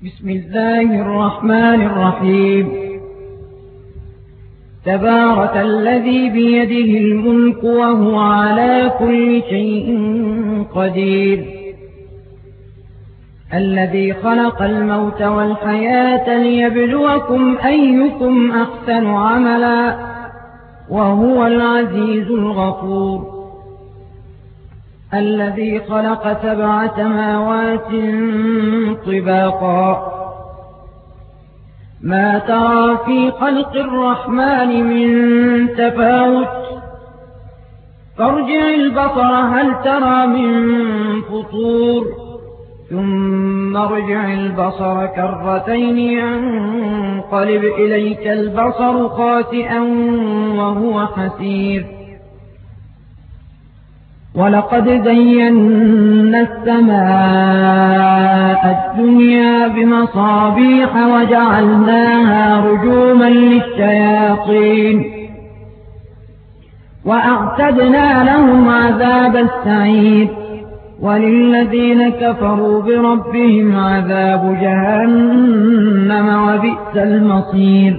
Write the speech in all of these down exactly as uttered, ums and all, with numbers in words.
بسم الله الرحمن الرحيم. تبارك الذي بيده الملك وهو على كل شيء قدير، الذي خلق الموت والحياة ليبلوكم أيكم أحسن عملا وهو العزيز الغفور، الذي خلق سبع سماوات طباقا ما ترى في خلق الرحمن من تفاوت، فارجع البصر هل ترى من فطور، ثم ارجع البصر كرتين ينقلب إليك البصر خاسئا وهو حسير. ولقد زينا السماء الدنيا بمصابيح وجعلناها رجوما للشياطين وأعتدنا لهم عذاب السعير، وللذين كفروا بربهم عذاب جهنم وبئس المصير.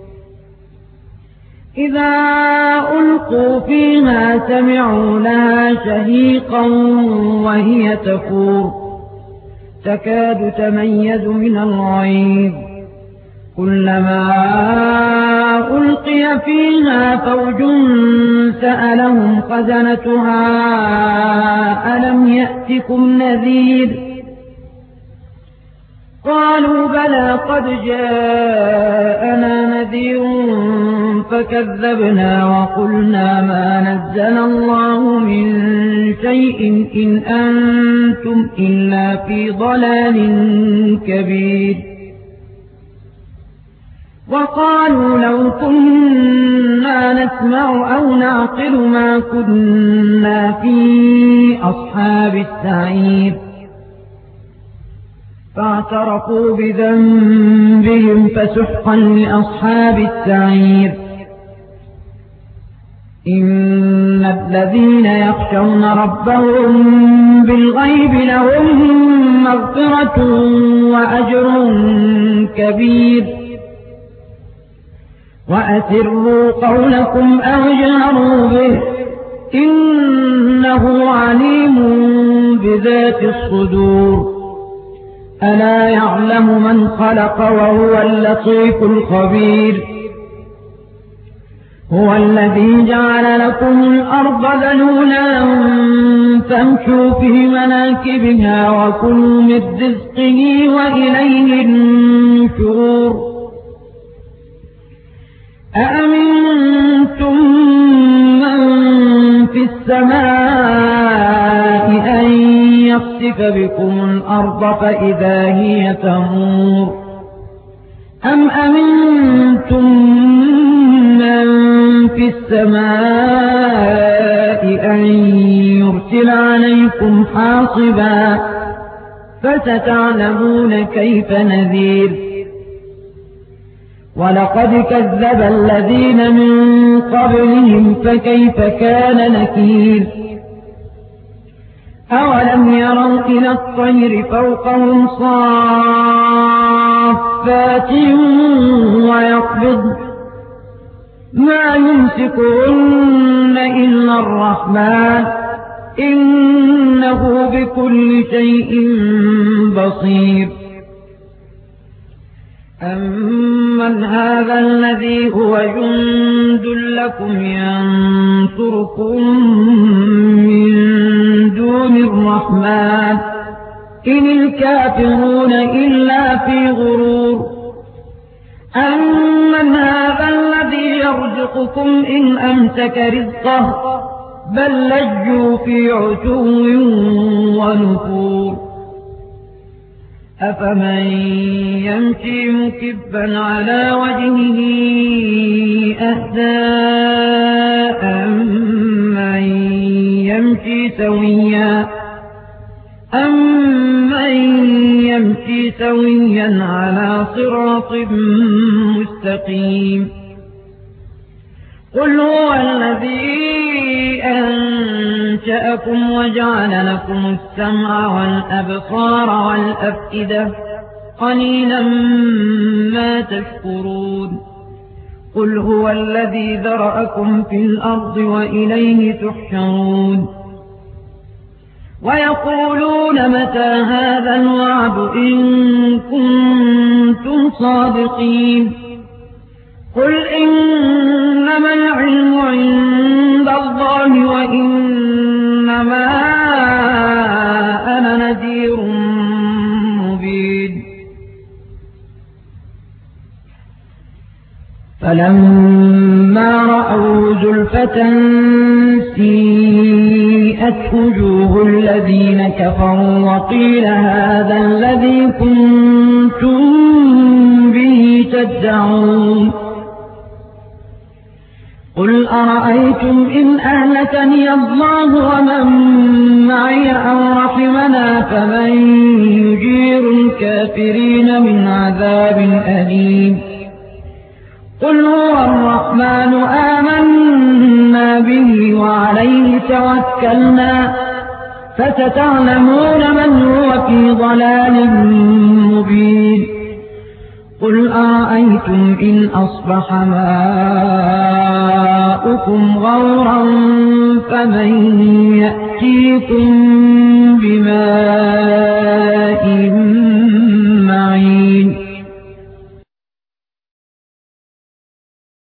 إذا ألقوا فيها سمعوا لها شهيقا وهي تفور تكاد تميز من الغيظ، كلما ألقي فيها فوج سألهم خزنتها ألم يأتكم نذير، قالوا بلى قد جاءنا نذير فكذبنا وقلنا ما نزل الله من شيء إن أنتم إلا في ضلال كبير. وقالوا لو كنا نسمع أو نعقل ما كنا في أصحاب السعير، فاعترفوا بذنبهم فسحقا لأصحاب السعير. إن الذين يخشون ربهم بالغيب لهم مغفرة وأجر كبير. وأسروا قولكم أو اجهروا به إنه عليم بذات الصدور. ألا يعلم من خلق وهو اللطيف الخبير. هو الذي جعل لكم الأرض ذلولا فامشوا في مناكبها وكلوا من رزقه وإليه النشور. أأمنتم من في السماء أن يخسف بكم الأرض فإذا هي تمور، أم أمنتم من في السماء أن يرسل عليكم حاصبا فستعلمون كيف نذير. ولقد كذب الذين من قبلهم فكيف كان نكير. أولم يروا إلى الطير فوقهم صافات ويقبضن ما يمسكهن إلا الرحمن إنه بكل شيء بصير. أمن هذا الذي هو جند لكم ينصركم من دون الرحمن إن الكافرون إلا في غرور. أمن هذا الذي يرزقكم إن أمسك رزقه بل لجوا في عتو ونفور. أفمن يمشي مكبا على وجهه أهدى أمن يمشي سويا أمن يمشي سويا على صراط مستقيم. قل هو الذي أنشأكم وجعل لكم السمع والأبصار والأفئدة قليلا ما تشكرون قل هو الذي ذرأكم في الأرض وإليه تحشرون ويقولون متى هذا الوعد إن كنتم صادقين قل إنما العلم عند الله وإنما أنا نذير مبين فلما رأوا زلفة سيئت وجوه الذين كفروا وقيل هذا الذي كنتم به تدعون قل أرأيتم إن أهلكني الله ومن معي أو رحمنا فمن يجير الكافرين من عذاب أليم قل هو الرحمن آمنا به وعليه توكلنا فستعلمون من هو في ضلال مبين قل أرأيتم إن أصبح ماؤكم غورا فمن يأتيكم